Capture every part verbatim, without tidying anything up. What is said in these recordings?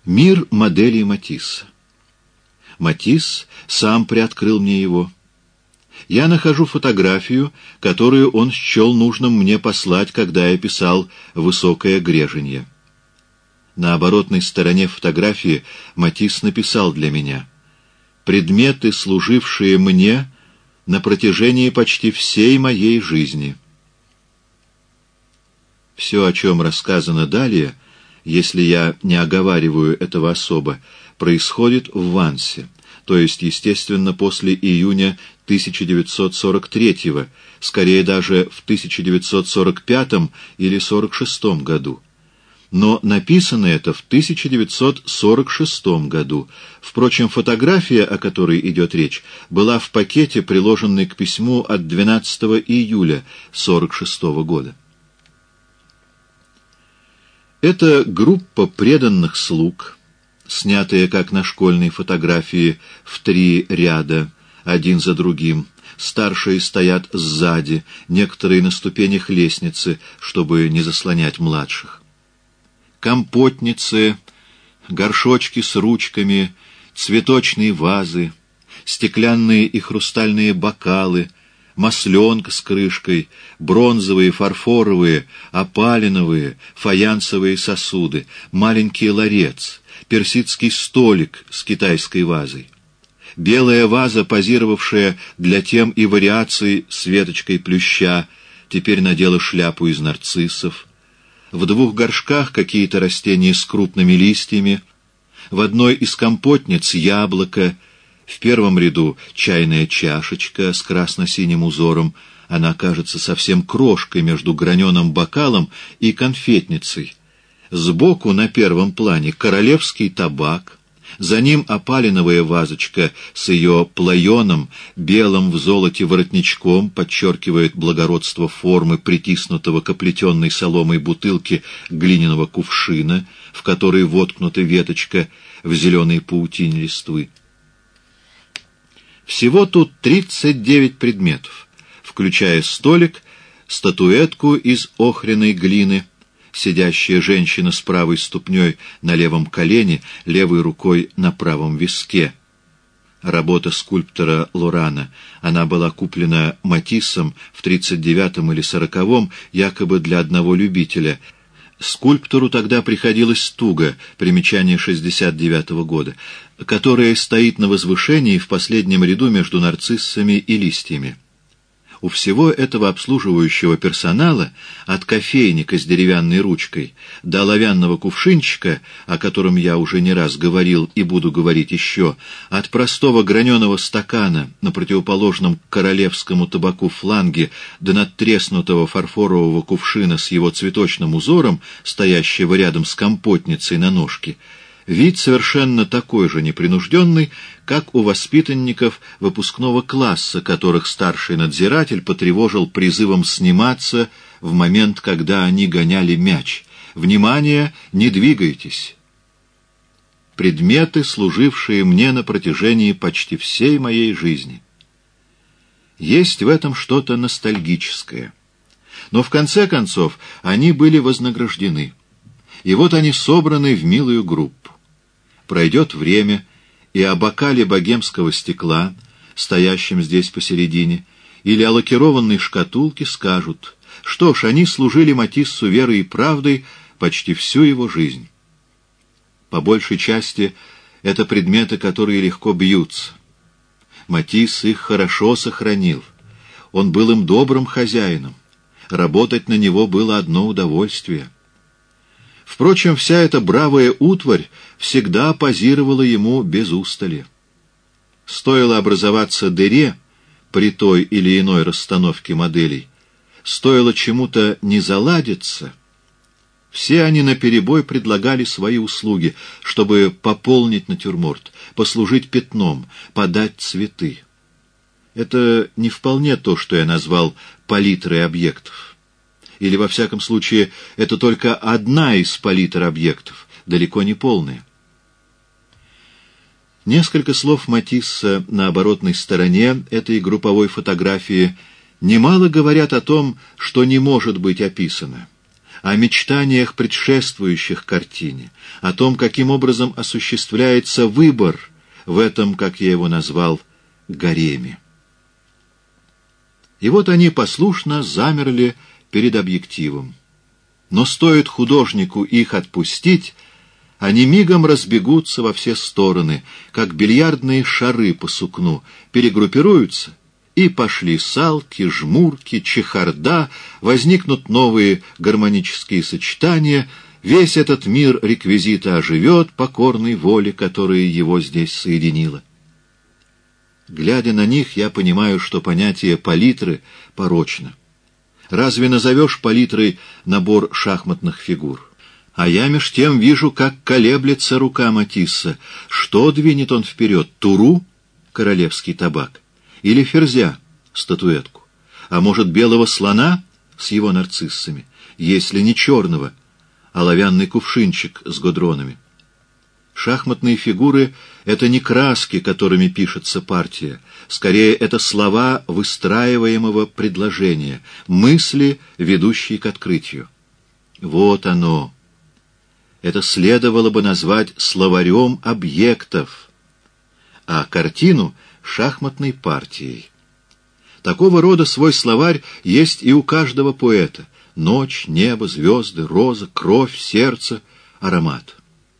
Мир моделей Матисса. Матисс сам приоткрыл мне его. Я нахожу фотографию, которую он счел нужным мне послать, когда я писал «Высокое греженье». На оборотной стороне фотографии Матисс написал для меня: «Предметы, служившие мне на протяжении почти всей моей жизни». Все, о чем рассказано далее, если я не оговариваю этого особо, происходит в Вансе, то есть, естественно, после июня тысяча девятьсот сорок третьего, скорее даже в тысяча девятьсот сорок пятом или сорок шестом году. Но написано это в тысяча девятьсот сорок шестом году. Впрочем, фотография, о которой идет речь, была в пакете, приложенной к письму от двенадцатого июля сорок шестого года. Это группа преданных слуг, снятые, как на школьной фотографии, в три ряда, один за другим. Старшие стоят сзади, некоторые на ступенях лестницы, чтобы не заслонять младших. Компотницы, горшочки с ручками, цветочные вазы, стеклянные и хрустальные бокалы, масленка с крышкой, бронзовые, фарфоровые, опалиновые, фаянсовые сосуды, маленький ларец, персидский столик с китайской вазой, белая ваза, позировавшая для тем и вариаций с веточкой плюща, теперь надела шляпу из нарциссов, в двух горшках какие-то растения с крупными листьями, в одной из компотниц яблоко, в первом ряду чайная чашечка с красно-синим узором, она кажется совсем крошкой между граненым бокалом и конфетницей. Сбоку на первом плане королевский табак, за ним опалиновая вазочка с ее плаеном, белым в золоте воротничком, подчеркивает благородство формы притиснутого к оплетенной соломой бутылки глиняного кувшина, в который воткнута веточка в зеленой паутине листвы. Всего тут тридцать девять предметов, включая столик, статуэтку из охряной глины, сидящая женщина с правой ступней на левом колене, левой рукой на правом виске. Работа скульптора Лорана. Она была куплена Матиссом в тридцать девятом или сороковом, якобы для одного любителя. Скульптору тогда приходилось туго, примечание шестьдесят девятого года, которая стоит на возвышении в последнем ряду между нарциссами и листьями. У всего этого обслуживающего персонала, от кофейника с деревянной ручкой до оловянного кувшинчика, о котором я уже не раз говорил и буду говорить еще, от простого граненого стакана на противоположном королевскому табаку фланге до надтреснутого фарфорового кувшина с его цветочным узором, стоящего рядом с компотницей на ножке, вид совершенно такой же непринужденный, как у воспитанников выпускного класса, которых старший надзиратель потревожил призывом сниматься в момент, когда они гоняли мяч. «Внимание! Не двигайтесь!» Предметы, служившие мне на протяжении почти всей моей жизни. Есть в этом что-то ностальгическое. Но в конце концов они были вознаграждены. И вот они собраны в милую группу. Пройдет время, и о бокале богемского стекла, стоящем здесь посередине, или о лакированной шкатулке скажут: что ж, они служили Матиссу верой и правдой почти всю его жизнь. По большей части это предметы, которые легко бьются. Матисс их хорошо сохранил. Он был им добрым хозяином. Работать на него было одно удовольствие. Впрочем, вся эта бравая утварь всегда позировала ему без устали. Стоило образоваться дыре при той или иной расстановке моделей, стоило чему-то не заладиться, все они наперебой предлагали свои услуги, чтобы пополнить натюрморт, послужить пятном, подать цветы. Это не вполне то, что я назвал палитрой объектов. Или, во всяком случае, это только одна из палитр объектов, далеко не полная. Несколько слов Матисса на оборотной стороне этой групповой фотографии немало говорят о том, что не может быть описано, о мечтаниях, предшествующих картине, о том, каким образом осуществляется выбор в этом, как я его назвал, гареме. И вот они послушно замерли перед объективом. Но стоит художнику их отпустить, они мигом разбегутся во все стороны, как бильярдные шары по сукну, перегруппируются, и пошли салки, жмурки, чехарда, возникнут новые гармонические сочетания, весь этот мир реквизита оживет покорной воле, которая его здесь соединила. Глядя на них, я понимаю, что понятие палитры порочно. Разве назовешь палитрой набор шахматных фигур? А я меж тем вижу, как колеблется рука Матисса. Что двинет он вперед? Туру, королевский табак? Или ферзя, статуэтку? А может, белого слона с его нарциссами? Если не черного, оловянный кувшинчик с гудронами. Шахматные фигуры — это не краски, которыми пишется партия. Скорее, это слова выстраиваемого предложения, мысли, ведущие к открытию. Вот оно. Это следовало бы назвать словарем объектов, а картину — шахматной партией. Такого рода свой словарь есть и у каждого поэта. Ночь, небо, звезды, роза, кровь, сердце, аромат.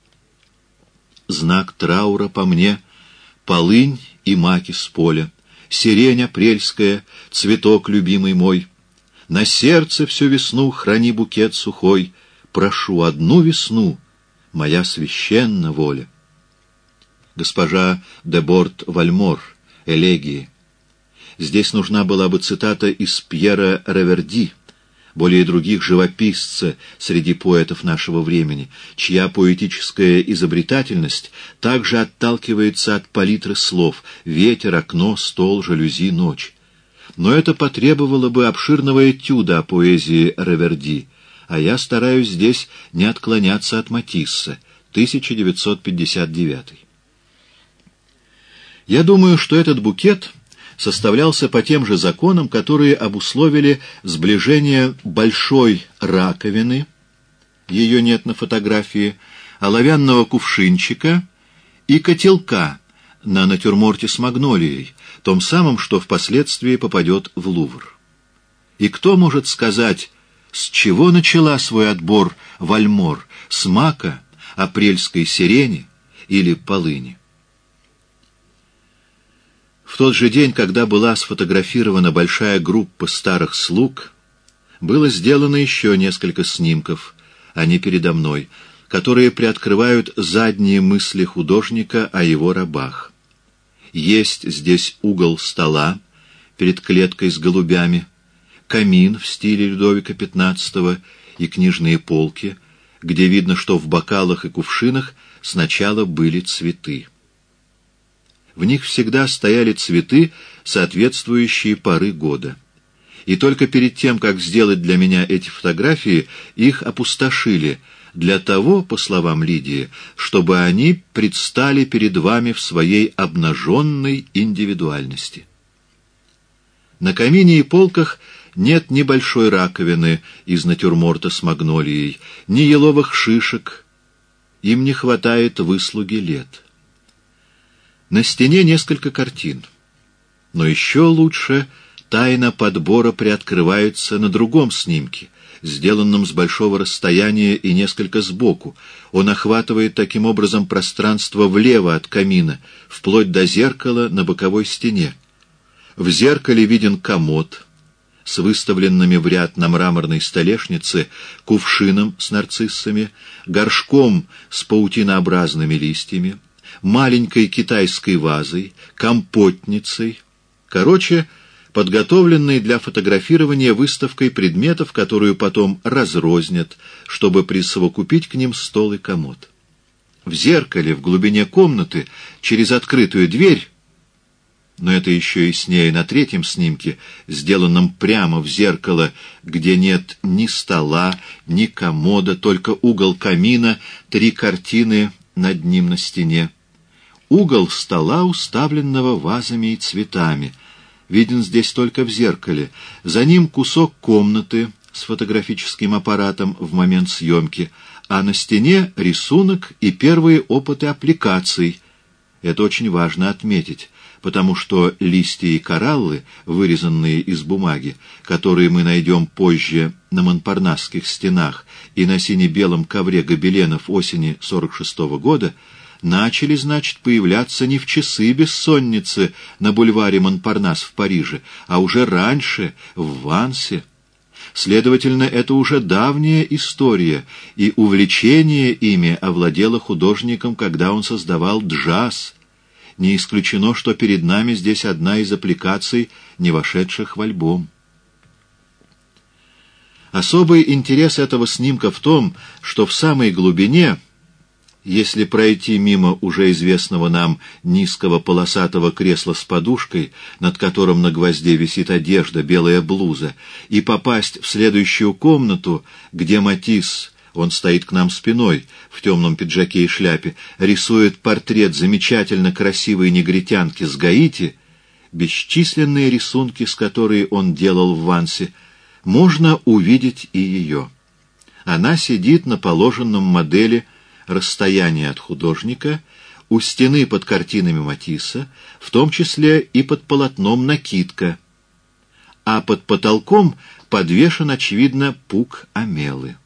Знак траура по мне — полынь и маки с поля, сирень апрельская, цветок любимый мой. На сердце всю весну храни букет сухой, прошу одну весну, моя священна воля. Госпожа де Борт-Вальмор, элегии. Здесь нужна была бы цитата из Пьера Реверди, более других живописца среди поэтов нашего времени, чья поэтическая изобретательность также отталкивается от палитры слов: ветер, окно, стол, жалюзи, ночь. Но это потребовало бы обширного этюда о поэзии Реверди, а я стараюсь здесь не отклоняться от Матисса, тысяча девятьсот пятьдесят девятый. Я думаю, что этот букет составлялся по тем же законам, которые обусловили сближение большой раковины, ее нет на фотографии, оловянного кувшинчика и котелка на натюрморте с магнолией, том самом, что впоследствии попадет в Лувр. И кто может сказать, с чего начала свой отбор Вальмор, с мака, апрельской сирени или полыни? В тот же день, когда была сфотографирована большая группа старых слуг, было сделано еще несколько снимков, они передо мной, которые приоткрывают задние мысли художника о его рабах. Есть здесь угол стола перед клеткой с голубями, камин в стиле Людовика пятнадцатого и книжные полки, где видно, что в бокалах и кувшинах сначала были цветы. В них всегда стояли цветы, соответствующие поры года. И только перед тем, как сделать для меня эти фотографии, их опустошили, для того, по словам Лидии, чтобы они предстали перед вами в своей обнаженной индивидуальности. На камине и полках нет ни большой раковины из натюрморта с магнолией, ни еловых шишек, им не хватает выслуги лет. На стене несколько картин. Но еще лучше тайна подбора приоткрывается на другом снимке, сделанном с большого расстояния и несколько сбоку. Он охватывает таким образом пространство влево от камина, вплоть до зеркала на боковой стене. В зеркале виден комод с выставленными в ряд на мраморной столешнице кувшином с нарциссами, горшком с паутинообразными листьями, маленькой китайской вазой, компотницей, короче, подготовленной для фотографирования выставкой предметов, которую потом разрознят, чтобы присовокупить к ним стол и комод. В зеркале в глубине комнаты, через открытую дверь, но это еще яснее на третьем снимке, сделанном прямо в зеркало, где нет ни стола, ни комода, только угол камина, три картины над ним на стене. Угол стола, уставленного вазами и цветами, виден здесь только в зеркале. За ним кусок комнаты с фотографическим аппаратом в момент съемки, а на стене рисунок и первые опыты аппликаций. Это очень важно отметить, потому что листья и кораллы, вырезанные из бумаги, которые мы найдем позже на монпарнасских стенах и на сине-белом ковре гобеленов осени сорок шестого года, начали, значит, появляться не в часы бессонницы на бульваре Монпарнас в Париже, а уже раньше, в Вансе. Следовательно, это уже давняя история, и увлечение ими овладело художником, когда он создавал джаз. Не исключено, что перед нами здесь одна из аппликаций, не вошедших в альбом. Особый интерес этого снимка в том, что в самой глубине, если пройти мимо уже известного нам низкого полосатого кресла с подушкой, над которым на гвозде висит одежда, белая блуза, и попасть в следующую комнату, где Матисс, он стоит к нам спиной, в темном пиджаке и шляпе, рисует портрет замечательно красивой негритянки с Гаити, бесчисленные рисунки, с которой он делал в Вансе, можно увидеть и ее. Она сидит на положенном модели расстояние от художника, у стены под картинами Матисса, в том числе и под полотном накидка, а под потолком подвешен, очевидно, пук амелы.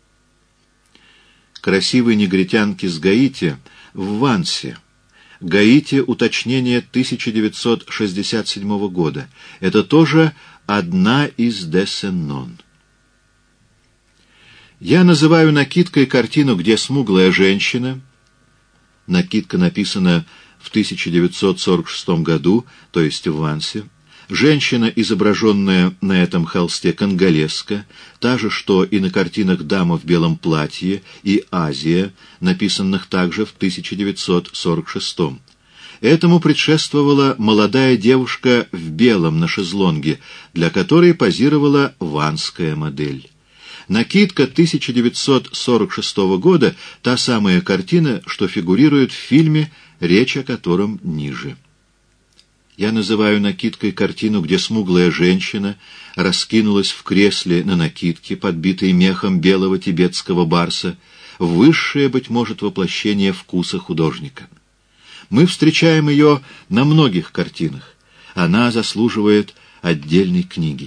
Красивой негритянки с Гаити в Вансе. Гаити — уточнение тысяча девятьсот шестьдесят седьмого года. Это тоже одна из де Сеннон. Я называю накидкой картину, где смуглая женщина, накидка написана в тысяча девятьсот сорок шестом году, то есть в Вансе, женщина, изображенная на этом холсте, конголезка, та же, что и на картинах «Дама в белом платье» и «Азия», написанных также в тысяча девятьсот сорок шестом. Этому предшествовала молодая девушка в белом на шезлонге, для которой позировала ванская модель. Накидка тысяча девятьсот сорок шестого года — та самая картина, что фигурирует в фильме, речь о котором ниже. Я называю накидкой картину, где смуглая женщина раскинулась в кресле на накидке, подбитой мехом белого тибетского барса, высшее, быть может, воплощение вкуса художника. Мы встречаем ее на многих картинах. Она заслуживает отдельной книги.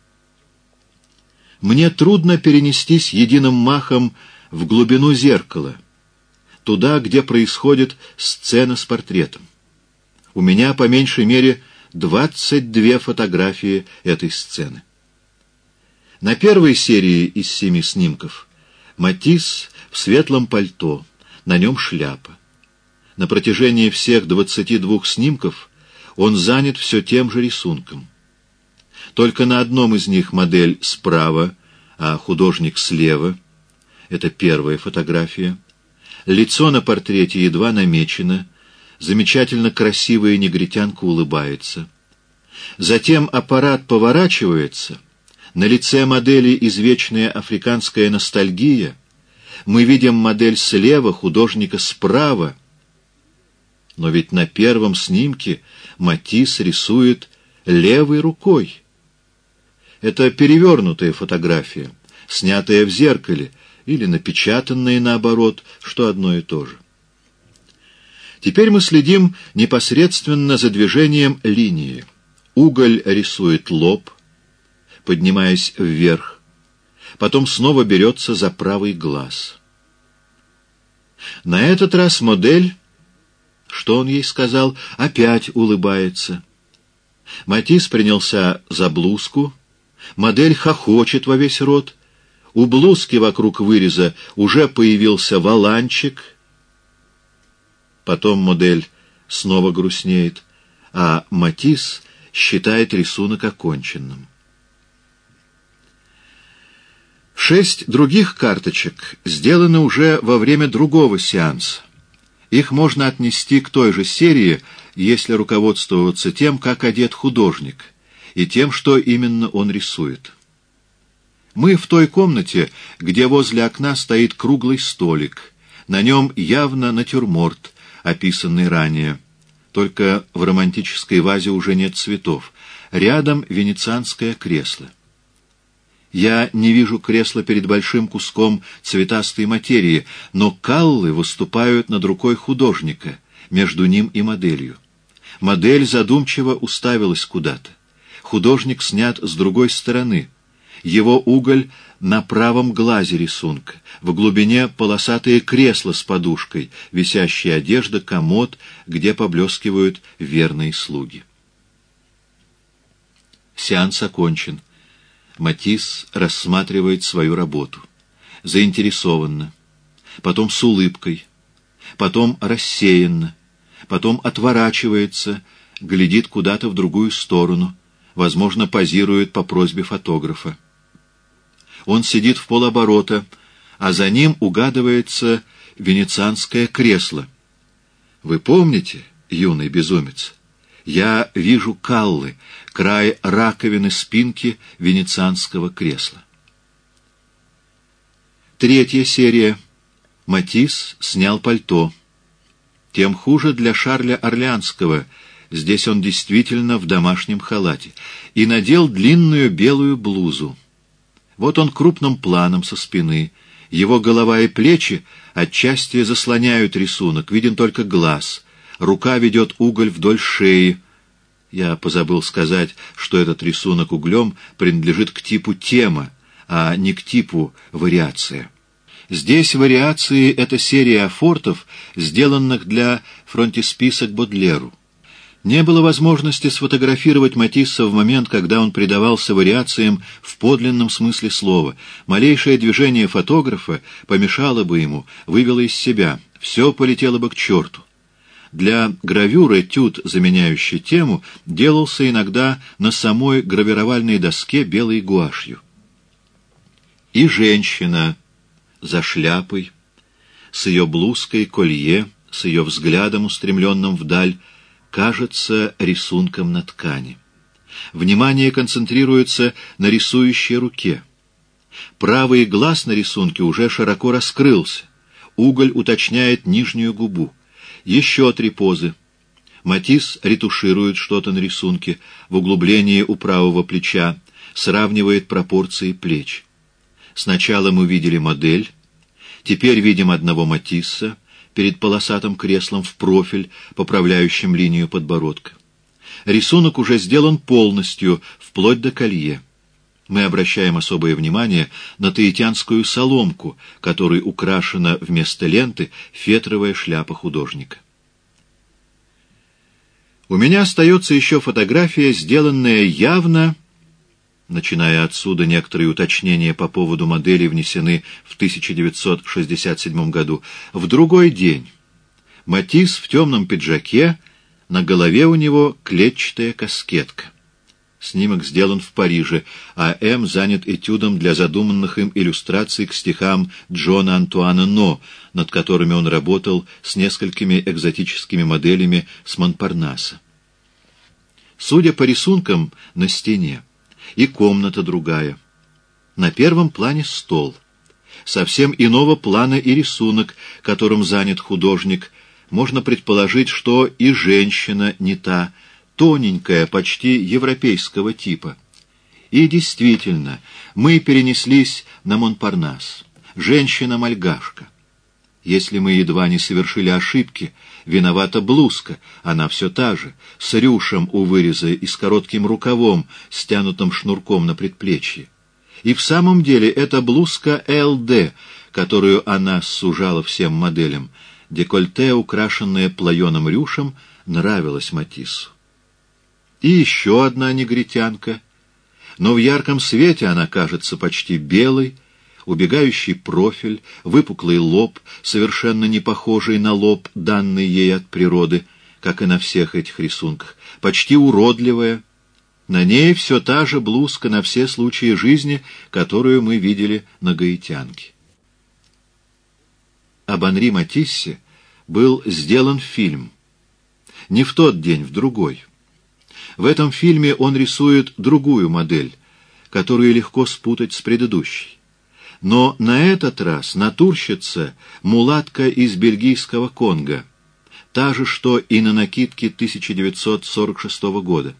Мне трудно перенестись единым махом в глубину зеркала, туда, где происходит сцена с портретом. У меня, по меньшей мере, двадцать две фотографии этой сцены. На первой серии из семи снимков Матисс в светлом пальто, на нем шляпа. На протяжении всех двадцати двух снимков он занят все тем же рисунком. Только на одном из них модель справа, а художник слева. Это первая фотография. Лицо на портрете едва намечено. Замечательно красивая негритянка улыбается. Затем аппарат поворачивается. На лице модели извечная африканская ностальгия. Мы видим модель слева, художника справа. Но ведь на первом снимке Матисс рисует левой рукой. Это перевернутая фотография, снятая в зеркале, или напечатанная наоборот, что одно и то же. Теперь мы следим непосредственно за движением линии. Уголь рисует лоб, поднимаясь вверх, потом снова берется за правый глаз. На этот раз модель, что он ей сказал, опять улыбается. Матисс принялся за блузку. Модель хохочет во весь рот. У блузки вокруг выреза уже появился воланчик. Потом модель снова грустнеет, а Матисс считает рисунок оконченным. Шесть других карточек сделаны уже во время другого сеанса. Их можно отнести к той же серии, если руководствоваться тем, как одет художник, и тем, что именно он рисует. Мы в той комнате, где возле окна стоит круглый столик. На нем явно натюрморт, описанный ранее. Только в романтической вазе уже нет цветов. Рядом венецианское кресло. Я не вижу кресла перед большим куском цветастой материи, но каллы выступают над рукой художника, между ним и моделью. Модель задумчиво уставилась куда-то. Художник снят с другой стороны. Его уголь на правом глазе рисунка. В глубине полосатые кресла с подушкой, висящая одежда, комод, где поблескивают верные слуги. Сеанс окончен. Матисс рассматривает свою работу. Заинтересованно. Потом с улыбкой. Потом рассеянно. Потом отворачивается, глядит куда-то в другую сторону. Возможно, позирует по просьбе фотографа. Он сидит в полоборота, а за ним угадывается венецианское кресло. Вы помните, юный безумец? Я вижу каллы, край раковины спинки венецианского кресла. Третья серия. Матисс снял пальто. Тем хуже для Шарля Орлеанского. Здесь он действительно в домашнем халате. И надел длинную белую блузу. Вот он крупным планом со спины. Его голова и плечи отчасти заслоняют рисунок. Виден только глаз. Рука ведет уголь вдоль шеи. Я позабыл сказать, что этот рисунок углем принадлежит к типу тема, а не к типу вариация. Здесь вариации — это серия афортов, сделанных для фронтисписа к Бодлеру. Не было возможности сфотографировать Матисса в момент, когда он предавался вариациям в подлинном смысле слова. Малейшее движение фотографа помешало бы ему, вывело из себя. Все полетело бы к черту. Для гравюры этюд, заменяющий тему, делался иногда на самой гравировальной доске белой гуашью. И женщина за шляпой, с ее блузкой, колье, с ее взглядом, устремленным вдаль, кажется рисунком на ткани. Внимание концентрируется на рисующей руке. Правый глаз на рисунке уже широко раскрылся. Уголь уточняет нижнюю губу. Еще три позы. Матисс ретуширует что-то на рисунке в углублении у правого плеча, сравнивает пропорции плеч. Сначала мы видели модель, теперь видим одного Матисса перед полосатым креслом в профиль, поправляющим линию подбородка. Рисунок уже сделан полностью, вплоть до колье. Мы обращаем особое внимание на таитянскую соломку, которой украшена вместо ленты фетровая шляпа художника. У меня остается еще фотография, сделанная явно. Начиная отсюда, некоторые уточнения по поводу модели внесены в тысяча девятьсот шестьдесят седьмом году. В другой день. Матисс в темном пиджаке, на голове у него клетчатая каскетка. Снимок сделан в Париже, а М. занят этюдом для задуманных им иллюстраций к стихам Джона Антуана Но, над которыми он работал с несколькими экзотическими моделями с Монпарнаса. Судя по рисункам на стене, и комната другая. На первом плане стол. Совсем иного плана и рисунок, которым занят художник. Можно предположить, что и женщина не та, тоненькая, почти европейского типа. И действительно, мы перенеслись на Монпарнас. Женщина-мальгашка. Если мы едва не совершили ошибки, виновата блузка, она все та же, с рюшем у выреза и с коротким рукавом, стянутым шнурком на предплечье. И в самом деле это блузка эл дэ, которую она сужала всем моделям. Декольте, украшенное плоеным рюшем, нравилось Матиссу. И еще одна негритянка, но в ярком свете она кажется почти белой, убегающий профиль, выпуклый лоб, совершенно не похожий на лоб, данный ей от природы, как и на всех этих рисунках, почти уродливая. На ней все та же блузка на все случаи жизни, которую мы видели на гаитянке. Об Анри Матиссе был сделан фильм. Не в тот день, в другой. В этом фильме он рисует другую модель, которую легко спутать с предыдущей. Но на этот раз натурщица мулатка из бельгийского Конго, та же, что и на накидке тысяча девятьсот сорок шестого года.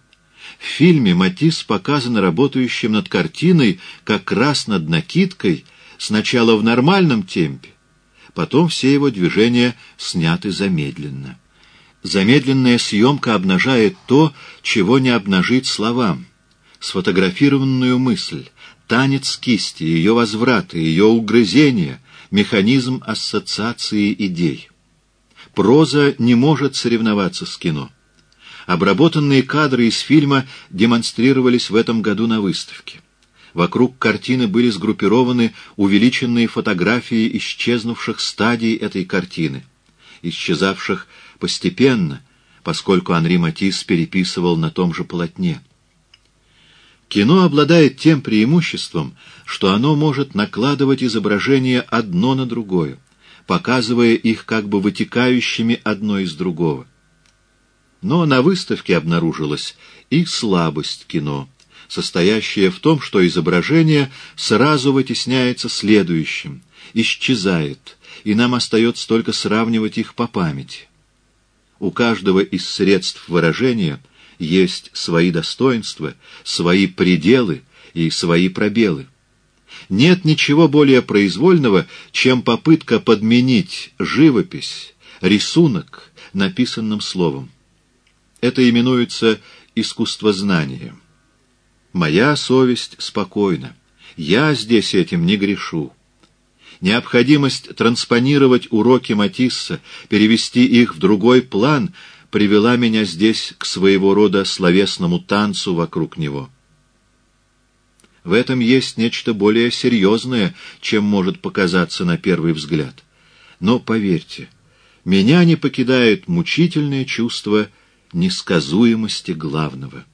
В фильме Матисс показан работающим над картиной как раз над накидкой, сначала в нормальном темпе, потом все его движения сняты замедленно. Замедленная съемка обнажает то, чего не обнажить словам, сфотографированную мысль, танец кисти, ее возвраты, ее угрызения, механизм ассоциации идей. Проза не может соревноваться с кино. Обработанные кадры из фильма демонстрировались в этом году на выставке. Вокруг картины были сгруппированы увеличенные фотографии исчезнувших стадий этой картины, исчезавших постепенно, поскольку Анри Матисс переписывал на том же полотне. Кино обладает тем преимуществом, что оно может накладывать изображения одно на другое, показывая их как бы вытекающими одно из другого. Но на выставке обнаружилась и слабость кино, состоящая в том, что изображение сразу вытесняется следующим, исчезает, и нам остается только сравнивать их по памяти. У каждого из средств выражения есть свои достоинства, свои пределы и свои пробелы. Нет ничего более произвольного, чем попытка подменить живопись, рисунок написанным словом. Это именуется искусствознанием. Моя совесть спокойна. Я здесь этим не грешу. Необходимость транспонировать уроки Матисса, перевести их в другой план, привела меня здесь к своего рода словесному танцу вокруг него. В этом есть нечто более серьезное, чем может показаться на первый взгляд. Но, поверьте, меня не покидает мучительное чувство несказуемости главного.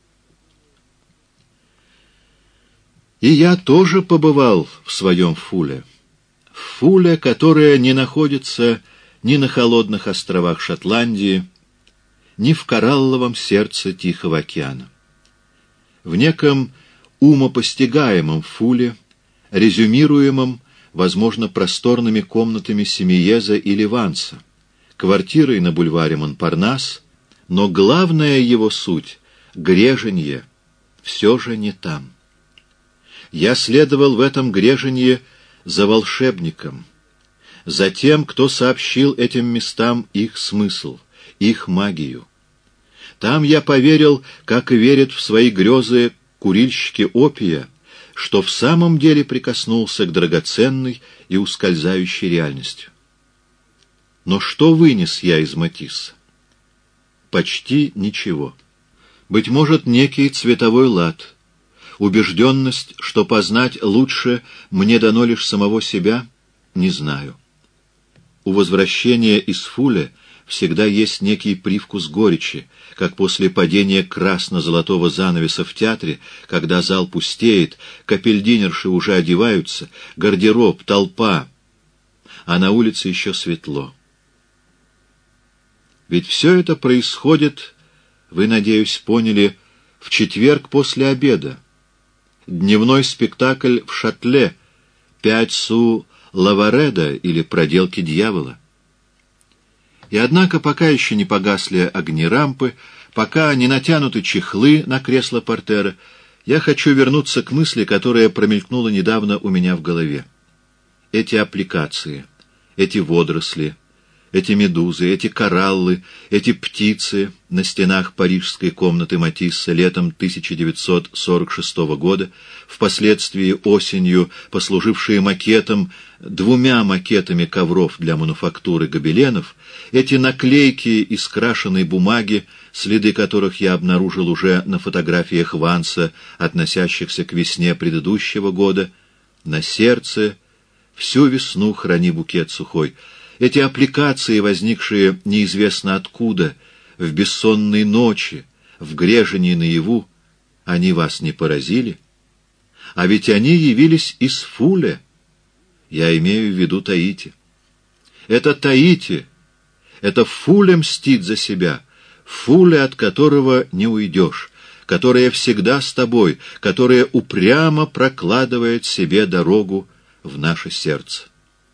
И я тоже побывал в своем Фуле. Фуле, которая не находится ни на холодных островах Шотландии, ни в коралловом сердце Тихого океана. В неком умопостигаемом Фуле, резюмируемом, возможно, просторными комнатами Семиеза или Ванса, квартирой на бульваре Монпарнас, но главная его суть — греженье — все же не там. Я следовал в этом греженье за волшебником, за тем, кто сообщил этим местам их смысл, их магию. Там я поверил, как и верят в свои грезы курильщики опия, что в самом деле прикоснулся к драгоценной и ускользающей реальности. Но что вынес я из Матисса? Почти ничего. Быть может, некий цветовой лад, убежденность, что познать лучше мне дано лишь самого себя, не знаю. У возвращения из Фуле всегда есть некий привкус горечи, как после падения красно-золотого занавеса в театре, когда зал пустеет, капельдинерши уже одеваются, гардероб, толпа, а на улице еще светло. Ведь все это происходит, вы, надеюсь, поняли, в четверг после обеда. Дневной спектакль в Шатле, пять су Лавареда или проделки дьявола. И однако пока еще не погасли огни рампы, пока не натянуты чехлы на кресло портера, я хочу вернуться к мысли, которая промелькнула недавно у меня в голове. Эти аппликации, эти водоросли, эти медузы, эти кораллы, эти птицы на стенах парижской комнаты Матисса летом тысяча девятьсот сорок шестого года, впоследствии осенью послужившие макетом, двумя макетами ковров для мануфактуры гобеленов, эти наклейки из крашеной бумаги, следы которых я обнаружил уже на фотографиях Ванса, относящихся к весне предыдущего года, на сердце всю весну храни букет сухой. Эти аппликации, возникшие неизвестно откуда, в бессонной ночи, в грежении наяву, они вас не поразили? А ведь они явились из Фуле. Я имею в виду Таити. Это Таити, это Фуле мстит за себя, Фуле, от которого не уйдешь, которая всегда с тобой, которая упрямо прокладывает себе дорогу в наше сердце.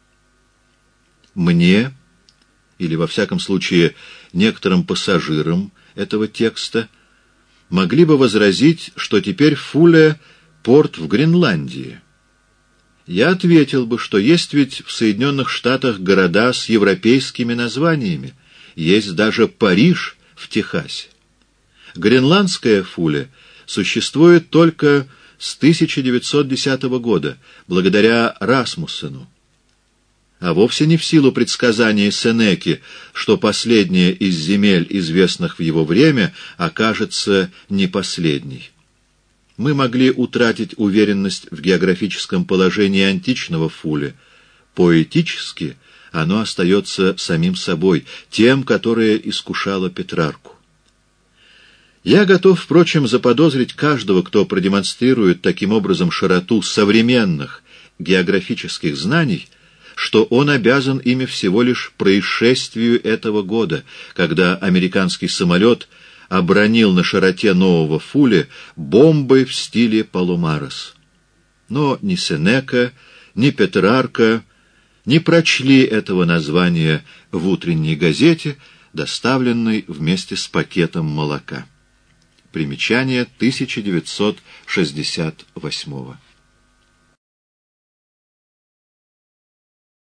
Мне, или во всяком случае некоторым пассажирам этого текста, могли бы возразить, что теперь Фуле — порт в Гренландии. Я ответил бы, что есть ведь в Соединенных Штатах города с европейскими названиями, есть даже Париж в Техасе. Гренландская Фуле существует только с тысяча девятьсот десятого года, благодаря Расмуссену, а вовсе не в силу предсказаний Сенеки, что последняя из земель, известных в его время, окажется не последней. Мы могли утратить уверенность в географическом положении античного Фуле. Поэтически оно остается самим собой, тем, которое искушало Петрарку. Я готов, впрочем, заподозрить каждого, кто продемонстрирует таким образом широту современных географических знаний, что он обязан ими всего лишь происшествию этого года, когда американский самолет обронил на широте Нового Фуле бомбы в стиле Паломарос. Но ни Сенека, ни Петрарка не прочли этого названия в утренней газете, доставленной вместе с пакетом молока. Примечание тысяча девятьсот шестьдесят восьмого.